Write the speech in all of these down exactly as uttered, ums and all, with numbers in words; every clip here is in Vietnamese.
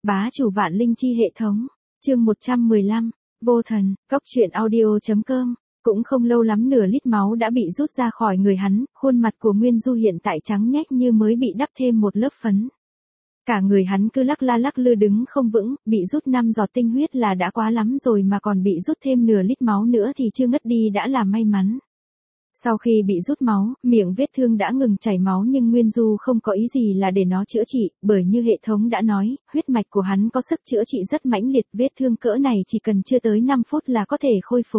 Bá chủ vạn linh chi hệ thống. Chương một trăm mười lăm. Vô thần. Cốc truyện audio.com. Cũng không lâu lắm nửa lít máu đã bị rút ra khỏi người hắn, khuôn mặt của Nguyên Du hiện tại trắng nhách như mới bị đắp thêm một lớp phấn. Cả người hắn cứ lắc la lắc lư đứng không vững, bị rút năm giọt tinh huyết là đã quá lắm rồi mà còn bị rút thêm nửa lít máu nữa thì chưa ngất đi đã là may mắn. Sau khi bị rút máu, miệng vết thương đã ngừng chảy máu nhưng Nguyên Du không có ý gì là để nó chữa trị, bởi như hệ thống đã nói, huyết mạch của hắn có sức chữa trị rất mãnh liệt, vết thương cỡ này chỉ cần chưa tới năm phút là có thể khôi phục.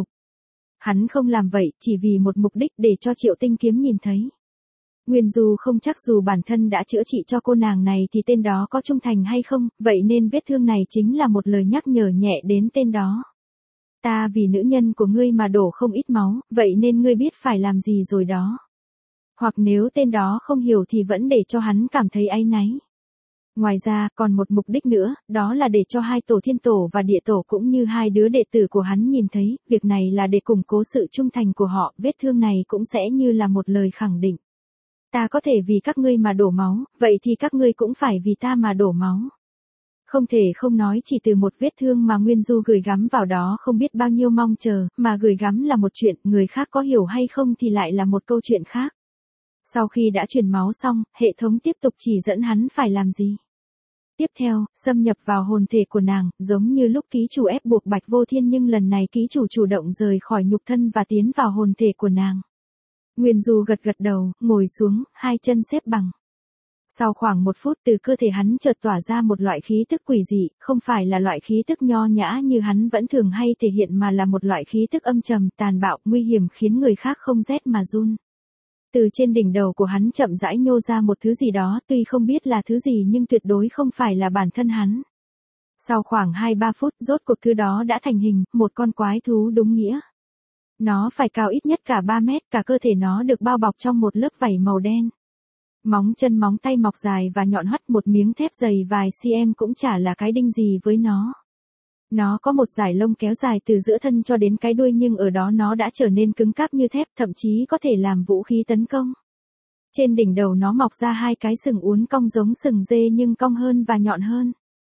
Hắn không làm vậy, chỉ vì một mục đích để cho Triệu Tinh Kiếm nhìn thấy. Nguyên Du không chắc dù bản thân đã chữa trị cho cô nàng này thì tên đó có trung thành hay không, vậy nên vết thương này chính là một lời nhắc nhở nhẹ đến tên đó. Ta vì nữ nhân của ngươi mà đổ không ít máu, vậy nên ngươi biết phải làm gì rồi đó. Hoặc nếu tên đó không hiểu thì vẫn để cho hắn cảm thấy áy náy. Ngoài ra, còn một mục đích nữa, đó là để cho hai tổ thiên tổ và địa tổ cũng như hai đứa đệ tử của hắn nhìn thấy, việc này là để củng cố sự trung thành của họ, vết thương này cũng sẽ như là một lời khẳng định. Ta có thể vì các ngươi mà đổ máu, vậy thì các ngươi cũng phải vì ta mà đổ máu. Không thể không nói chỉ từ một vết thương mà Nguyên Du gửi gắm vào đó không biết bao nhiêu mong chờ, mà gửi gắm là một chuyện, người khác có hiểu hay không thì lại là một câu chuyện khác. Sau khi đã truyền máu xong, hệ thống tiếp tục chỉ dẫn hắn phải làm gì. Tiếp theo, xâm nhập vào hồn thể của nàng, giống như lúc ký chủ ép buộc Bạch Vô Thiên nhưng lần này ký chủ chủ động rời khỏi nhục thân và tiến vào hồn thể của nàng. Nguyên Du gật gật đầu, ngồi xuống, hai chân xếp bằng. Sau khoảng một phút từ cơ thể hắn chợt tỏa ra một loại khí tức quỷ dị, không phải là loại khí tức nho nhã như hắn vẫn thường hay thể hiện mà là một loại khí tức âm trầm, tàn bạo, nguy hiểm khiến người khác không rét mà run. Từ trên đỉnh đầu của hắn chậm rãi nhô ra một thứ gì đó, tuy không biết là thứ gì nhưng tuyệt đối không phải là bản thân hắn. Sau khoảng hai ba phút, rốt cuộc thứ đó đã thành hình, một con quái thú đúng nghĩa. Nó phải cao ít nhất cả ba mét, cả cơ thể nó được bao bọc trong một lớp vảy màu đen. Móng chân móng tay mọc dài và nhọn hoắt, một miếng thép dày vài cm cũng chả là cái đinh gì với nó. Nó có một dải lông kéo dài từ giữa thân cho đến cái đuôi nhưng ở đó nó đã trở nên cứng cáp như thép, thậm chí có thể làm vũ khí tấn công. Trên đỉnh đầu nó mọc ra hai cái sừng uốn cong giống sừng dê nhưng cong hơn và nhọn hơn.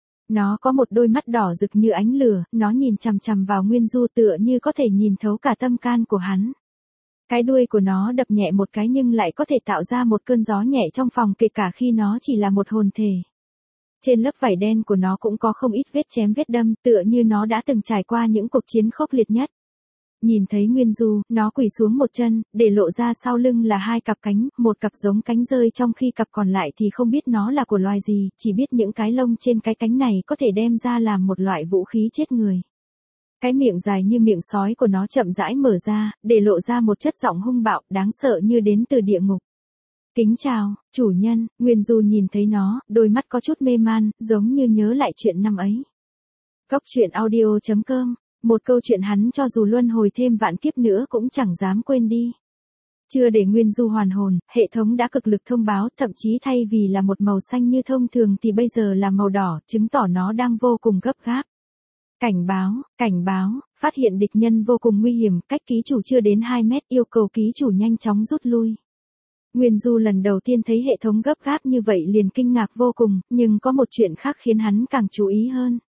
Nó có một đôi mắt đỏ rực như ánh lửa, nó nhìn chằm chằm vào Nguyên Du tựa như có thể nhìn thấu cả tâm can của hắn. Cái đuôi của nó đập nhẹ một cái nhưng lại có thể tạo ra một cơn gió nhẹ trong phòng kể cả khi nó chỉ là một hồn thể. Trên lớp vảy đen của nó cũng có không ít vết chém vết đâm, tựa như nó đã từng trải qua những cuộc chiến khốc liệt nhất. Nhìn thấy Nguyên Du, nó quỳ xuống một chân, để lộ ra sau lưng là hai cặp cánh, một cặp giống cánh rơi trong khi cặp còn lại thì không biết nó là của loài gì, chỉ biết những cái lông trên cái cánh này có thể đem ra làm một loại vũ khí chết người. Cái miệng dài như miệng sói của nó chậm rãi mở ra, để lộ ra một chất giọng hung bạo, đáng sợ như đến từ địa ngục. Kính chào, chủ nhân. Nguyên Du nhìn thấy nó, đôi mắt có chút mê man, giống như nhớ lại chuyện năm ấy. Cốc truyện audio.com. Một câu chuyện hắn cho dù luân hồi thêm vạn kiếp nữa cũng chẳng dám quên đi. Chưa để Nguyên Du hoàn hồn, hệ thống đã cực lực thông báo, thậm chí thay vì là một màu xanh như thông thường thì bây giờ là màu đỏ, chứng tỏ nó đang vô cùng gấp gáp. Cảnh báo, cảnh báo, phát hiện địch nhân vô cùng nguy hiểm, cách ký chủ chưa đến hai mét, yêu cầu ký chủ nhanh chóng rút lui. Nguyên Du lần đầu tiên thấy hệ thống gấp gáp như vậy liền kinh ngạc vô cùng, nhưng có một chuyện khác khiến hắn càng chú ý hơn.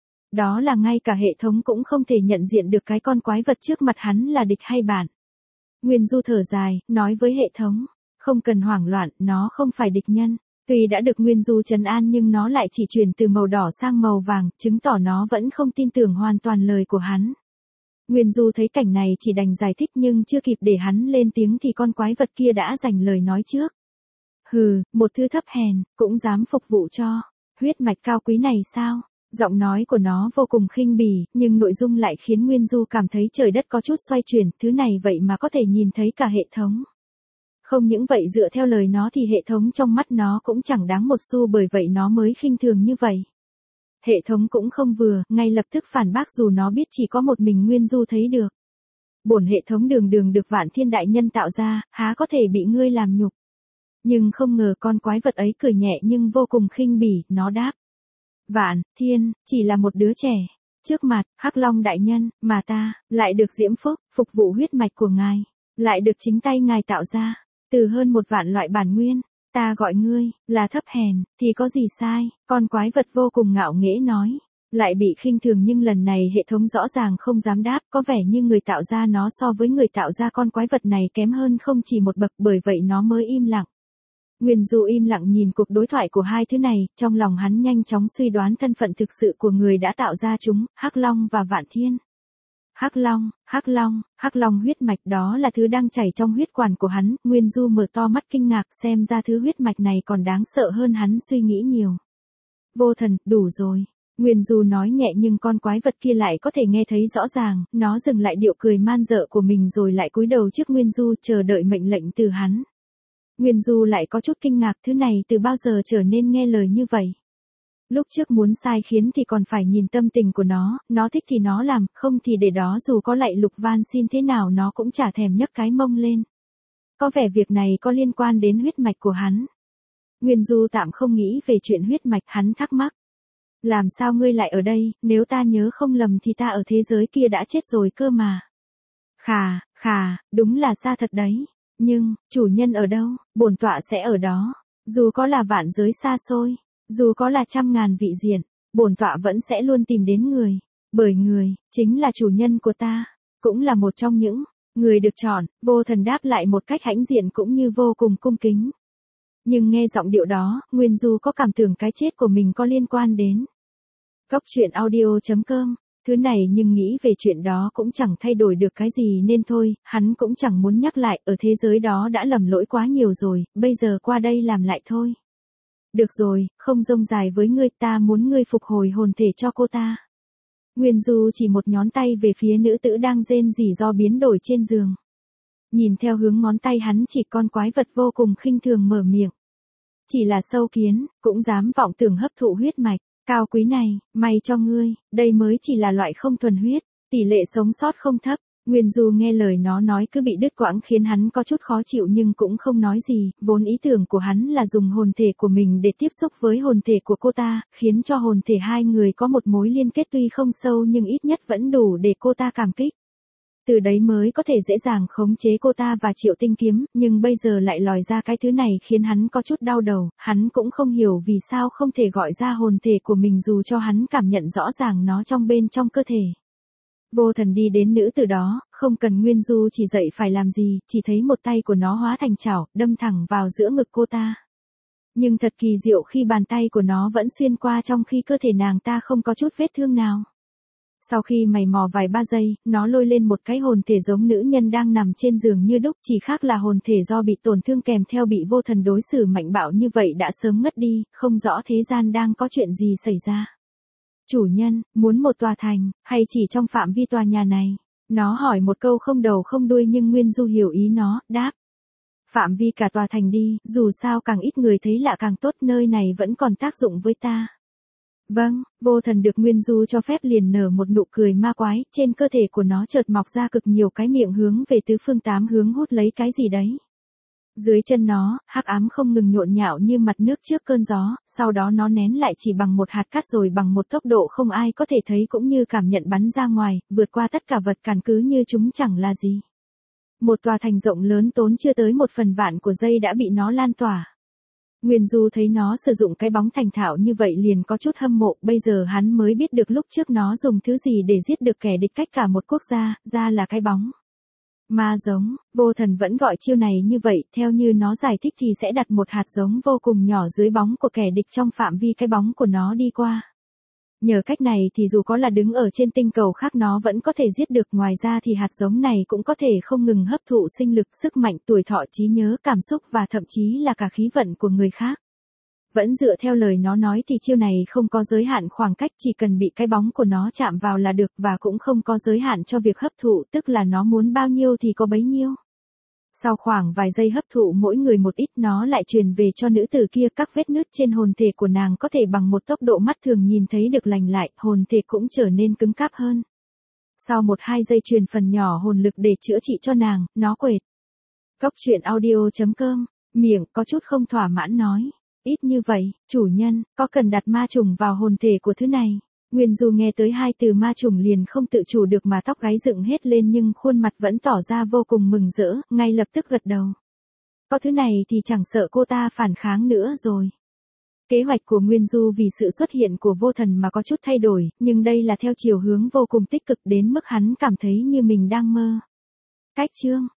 Đó là ngay cả hệ thống cũng không thể nhận diện được cái con quái vật trước mặt hắn là địch hay bạn. Nguyên Du thở dài, nói với hệ thống, không cần hoảng loạn, nó không phải địch nhân. Tuy đã được Nguyên Du trấn an nhưng nó lại chỉ chuyển từ màu đỏ sang màu vàng, chứng tỏ nó vẫn không tin tưởng hoàn toàn lời của hắn. Nguyên Du thấy cảnh này chỉ đành giải thích nhưng chưa kịp để hắn lên tiếng thì con quái vật kia đã giành lời nói trước. Hừ, một thứ thấp hèn, cũng dám phục vụ cho huyết mạch cao quý này sao? Giọng nói của nó vô cùng khinh bỉ, nhưng nội dung lại khiến Nguyên Du cảm thấy trời đất có chút xoay chuyển, thứ này vậy mà có thể nhìn thấy cả hệ thống. Không những vậy dựa theo lời nó thì hệ thống trong mắt nó cũng chẳng đáng một xu bởi vậy nó mới khinh thường như vậy. Hệ thống cũng không vừa, ngay lập tức phản bác dù nó biết chỉ có một mình Nguyên Du thấy được. Bổn hệ thống đường đường được Vạn Thiên đại nhân tạo ra, há có thể bị ngươi làm nhục. Nhưng không ngờ con quái vật ấy cười nhẹ nhưng vô cùng khinh bỉ, nó đáp. Vạn Thiên, chỉ là một đứa trẻ. Trước mặt, Hắc Long đại nhân, mà ta, lại được diễm phúc, phục vụ huyết mạch của ngài. Lại được chính tay ngài tạo ra. Từ hơn một vạn loại bản nguyên, Ta gọi ngươi, là thấp hèn, thì có gì sai, con quái vật vô cùng ngạo nghễ nói. Lại bị khinh thường nhưng lần này hệ thống rõ ràng không dám đáp, có vẻ như người tạo ra nó so với người tạo ra con quái vật này kém hơn không chỉ một bậc, bởi vậy nó mới im lặng. Nguyên Du im lặng nhìn cuộc đối thoại của hai thứ này, trong lòng hắn nhanh chóng suy đoán thân phận thực sự của người đã tạo ra chúng, Hắc Long và Vạn Thiên. Hắc Long, Hắc Long, Hắc Long huyết mạch đó là thứ đang chảy trong huyết quản của hắn, Nguyên Du mở to mắt kinh ngạc xem ra thứ huyết mạch này còn đáng sợ hơn hắn suy nghĩ nhiều. Vô Thần, đủ rồi. Nguyên Du nói nhẹ nhưng con quái vật kia lại có thể nghe thấy rõ ràng, nó dừng lại điệu cười man dợ của mình rồi lại cúi đầu trước Nguyên Du chờ đợi mệnh lệnh từ hắn. Nguyên Du lại có chút kinh ngạc thứ này từ bao giờ trở nên nghe lời như vậy. Lúc trước muốn sai khiến thì còn phải nhìn tâm tình của nó, nó thích thì nó làm, không thì để đó dù có lạy lục van xin thế nào nó cũng chả thèm nhấc cái mông lên. Có vẻ việc này có liên quan đến huyết mạch của hắn. Nguyên Du tạm không nghĩ về chuyện huyết mạch, hắn thắc mắc. Làm sao ngươi lại ở đây, nếu ta nhớ không lầm thì ta ở thế giới kia đã chết rồi cơ mà. Khà, khà, đúng là xa thật đấy. Nhưng, chủ nhân ở đâu, bổn tọa sẽ ở đó. Dù có là vạn giới xa xôi, dù có là trăm ngàn vị diện, bổn tọa vẫn sẽ luôn tìm đến người. Bởi người, chính là chủ nhân của ta, cũng là một trong những người được chọn. Vô Thần đáp lại một cách hãnh diện cũng như vô cùng cung kính. Nhưng nghe giọng điệu đó, Nguyên Du có cảm tưởng cái chết của mình có liên quan đến. Góc truyện audio chấm com, thứ này nhưng nghĩ về chuyện đó cũng chẳng thay đổi được cái gì nên thôi, hắn cũng chẳng muốn nhắc lại, ở thế giới đó đã lầm lỗi quá nhiều rồi, bây giờ qua đây làm lại thôi. Được rồi, không rông dài với ngươi, ta muốn ngươi phục hồi hồn thể cho cô ta. Nguyên Du chỉ một ngón tay về phía nữ tử đang rên rỉ do biến đổi trên giường. Nhìn theo hướng ngón tay hắn chỉ con quái vật vô cùng khinh thường mở miệng. Chỉ là sâu kiến, cũng dám vọng tưởng hấp thụ huyết mạch. Cao quý này, may cho ngươi, đây mới chỉ là loại không thuần huyết, tỷ lệ sống sót không thấp. Nguyên Du nghe lời nó nói cứ bị đứt quãng khiến hắn có chút khó chịu nhưng cũng không nói gì, vốn ý tưởng của hắn là dùng hồn thể của mình để tiếp xúc với hồn thể của cô ta, khiến cho hồn thể hai người có một mối liên kết tuy không sâu nhưng ít nhất vẫn đủ để cô ta cảm kích. Từ đấy mới có thể dễ dàng khống chế cô ta và Triệu Tinh Kiếm, nhưng bây giờ lại lòi ra cái thứ này khiến hắn có chút đau đầu, hắn cũng không hiểu vì sao không thể gọi ra hồn thể của mình dù cho hắn cảm nhận rõ ràng nó trong bên trong cơ thể. Vô Thần đi đến nữ từ đó, không cần Nguyên Du chỉ dạy phải làm gì, chỉ thấy một tay của nó hóa thành chảo, đâm thẳng vào giữa ngực cô ta. Nhưng thật kỳ diệu khi bàn tay của nó vẫn xuyên qua trong khi cơ thể nàng ta không có chút vết thương nào. Sau khi mày mò vài ba giây, nó lôi lên một cái hồn thể giống nữ nhân đang nằm trên giường như đúc, chỉ khác là hồn thể do bị tổn thương kèm theo bị Vô Thần đối xử mạnh bạo như vậy đã sớm ngất đi, không rõ thế gian đang có chuyện gì xảy ra. Chủ nhân, muốn một tòa thành, hay chỉ trong phạm vi tòa nhà này? Nó hỏi một câu không đầu không đuôi nhưng Nguyên Du hiểu ý nó, đáp. Phạm vi cả tòa thành đi, dù sao càng ít người thấy lạ càng tốt, nơi này vẫn còn tác dụng với ta. Vâng, Vô Thần được Nguyên Du cho phép liền nở một nụ cười ma quái, trên cơ thể của nó chợt mọc ra cực nhiều cái miệng hướng về tứ phương tám hướng hút lấy cái gì đấy. Dưới chân nó, hắc ám không ngừng nhộn nhạo như mặt nước trước cơn gió, sau đó nó nén lại chỉ bằng một hạt cát rồi bằng một tốc độ không ai có thể thấy cũng như cảm nhận bắn ra ngoài, vượt qua tất cả vật cản cứ như chúng chẳng là gì. Một tòa thành rộng lớn tốn chưa tới một phần vạn của giây đã bị nó lan tỏa. Nguyên Du thấy nó sử dụng cái bóng thành thạo như vậy liền có chút hâm mộ, bây giờ hắn mới biết được lúc trước nó dùng thứ gì để giết được kẻ địch cách cả một quốc gia, ra là cái bóng. Ma giống, Vô Thần vẫn gọi chiêu này như vậy, theo như nó giải thích thì sẽ đặt một hạt giống vô cùng nhỏ dưới bóng của kẻ địch trong phạm vi cái bóng của nó đi qua. Nhờ cách này thì dù có là đứng ở trên tinh cầu khác nó vẫn có thể giết được, ngoài ra thì hạt giống này cũng có thể không ngừng hấp thụ sinh lực, sức mạnh, tuổi thọ, trí nhớ, cảm xúc và thậm chí là cả khí vận của người khác. Vẫn dựa theo lời nó nói thì chiêu này không có giới hạn khoảng cách, chỉ cần bị cái bóng của nó chạm vào là được, và cũng không có giới hạn cho việc hấp thụ, tức là nó muốn bao nhiêu thì có bấy nhiêu. Sau khoảng vài giây hấp thụ mỗi người một ít, nó lại truyền về cho nữ tử kia, các vết nứt trên hồn thể của nàng có thể bằng một tốc độ mắt thường nhìn thấy được lành lại, hồn thể cũng trở nên cứng cáp hơn. Sau một hai giây truyền phần nhỏ hồn lực để chữa trị cho nàng, nó quệt. Góc truyện audio chấm com, miệng có chút không thỏa mãn nói. Ít như vậy, chủ nhân, có cần đặt ma trùng vào hồn thể của thứ này? Nguyên Du nghe tới hai từ ma trùng liền không tự chủ được mà tóc gáy dựng hết lên nhưng khuôn mặt vẫn tỏ ra vô cùng mừng rỡ, ngay lập tức gật đầu. Có thứ này thì chẳng sợ cô ta phản kháng nữa rồi. Kế hoạch của Nguyên Du vì sự xuất hiện của vô thần mà có chút thay đổi, nhưng đây là theo chiều hướng vô cùng tích cực đến mức hắn cảm thấy như mình đang mơ. Cách chương